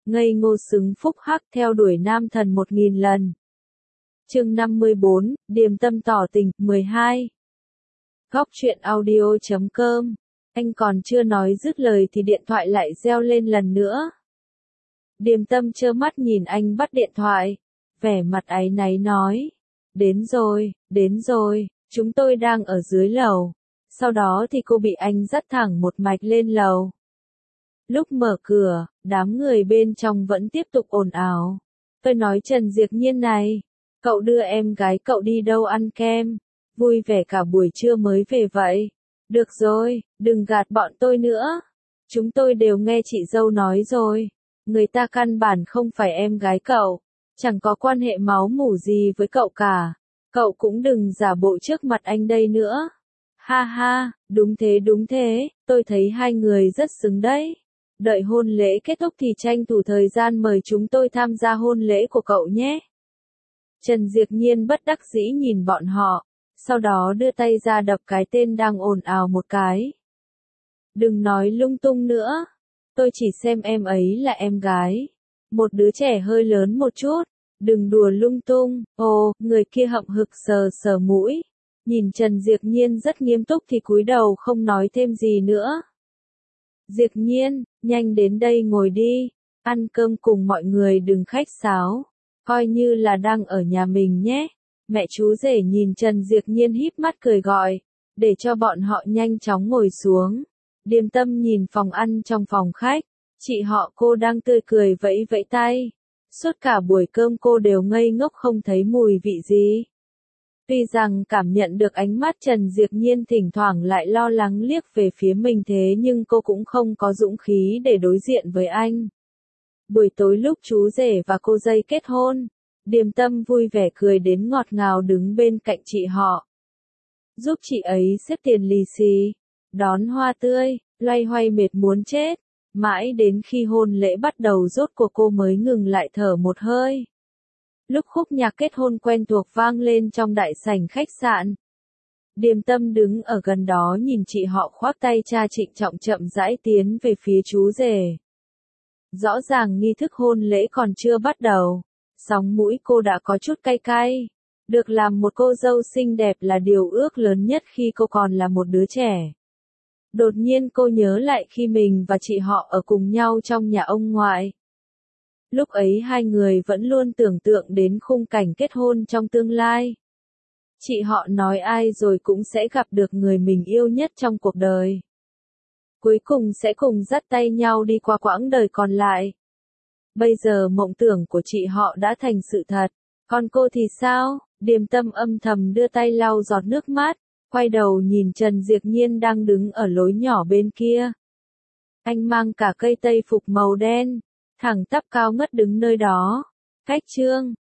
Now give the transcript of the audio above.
ngây ngô xứng phúc hắc theo đuổi nam thần 1000 lần. Chương 54, Điềm Tâm tỏ tình, 12. Góc truyện audio.com. Anh còn chưa nói dứt lời thì điện thoại lại reo lên lần nữa. Điềm Tâm trơ mắt nhìn anh bắt điện thoại, vẻ mặt áy náy nói. Đến rồi, chúng tôi đang ở dưới lầu. Sau đó thì cô bị anh dắt thẳng một mạch lên lầu. Lúc mở cửa, đám người bên trong vẫn tiếp tục ồn ào. Tôi nói Trần Diệp Nhiên này, cậu đưa em gái cậu đi đâu ăn kem, vui vẻ cả buổi trưa mới về vậy. Được rồi, đừng gạt bọn tôi nữa. Chúng tôi đều nghe chị dâu nói rồi. Người ta căn bản không phải em gái cậu, chẳng có quan hệ máu mủ gì với cậu cả. Cậu cũng đừng giả bộ trước mặt anh đây nữa. Ha ha, đúng thế, tôi thấy hai người rất xứng đấy. Đợi hôn lễ kết thúc thì tranh thủ thời gian mời chúng tôi tham gia hôn lễ của cậu nhé. Trần Diệp Nhiên bất đắc dĩ nhìn bọn họ, sau đó đưa tay ra đập cái tên đang ồn ào một cái. Đừng nói lung tung nữa, tôi chỉ xem em ấy là em gái, một đứa trẻ hơi lớn một chút, đừng đùa lung tung. Ồ, người kia hậm hực sờ sờ mũi, nhìn Trần Diệp Nhiên rất nghiêm túc thì cúi đầu không nói thêm gì nữa. Diệp Nhiên, nhanh đến đây ngồi đi, ăn cơm cùng mọi người đừng khách sáo, coi như là đang ở nhà mình nhé. Mẹ chú rể nhìn Trần Diệp Nhiên híp mắt cười gọi, để cho bọn họ nhanh chóng ngồi xuống. Điềm Tâm nhìn phòng ăn trong phòng khách, chị họ cô đang tươi cười vẫy vẫy tay. Suốt cả buổi cơm cô đều ngây ngốc không thấy mùi vị gì. Tuy rằng cảm nhận được ánh mắt Trần Diệp Nhiên thỉnh thoảng lại lo lắng liếc về phía mình thế nhưng cô cũng không có dũng khí để đối diện với anh. Buổi tối lúc chú rể và cô dâu kết hôn, Điềm Tâm vui vẻ cười đến ngọt ngào đứng bên cạnh chị họ. Giúp chị ấy xếp tiền lì xì, đón hoa tươi, loay hoay mệt muốn chết. Mãi đến khi hôn lễ bắt đầu rốt cuộc cô mới ngừng lại thở một hơi. Lúc khúc nhạc kết hôn quen thuộc vang lên trong đại sảnh khách sạn. Điềm Tâm đứng ở gần đó nhìn chị họ khoác tay cha trịnh trọng chậm rãi tiến về phía chú rể. Rõ ràng nghi thức hôn lễ còn chưa bắt đầu, sóng mũi cô đã có chút cay cay. Được làm một cô dâu xinh đẹp là điều ước lớn nhất khi cô còn là một đứa trẻ. Đột nhiên cô nhớ lại khi mình và chị họ ở cùng nhau trong nhà ông ngoại. Lúc ấy hai người vẫn luôn tưởng tượng đến khung cảnh kết hôn trong tương lai. Chị họ nói ai rồi cũng sẽ gặp được người mình yêu nhất trong cuộc đời. Cuối cùng sẽ cùng dắt tay nhau đi qua quãng đời còn lại. Bây giờ mộng tưởng của chị họ đã thành sự thật. Còn cô thì sao? Điềm Tâm âm thầm đưa tay lau giọt nước mắt, quay đầu nhìn Trần Diệp Nhiên đang đứng ở lối nhỏ bên kia. Anh mang cả cây tây phục màu đen, thẳng tắp cao ngất đứng nơi đó. Cách chương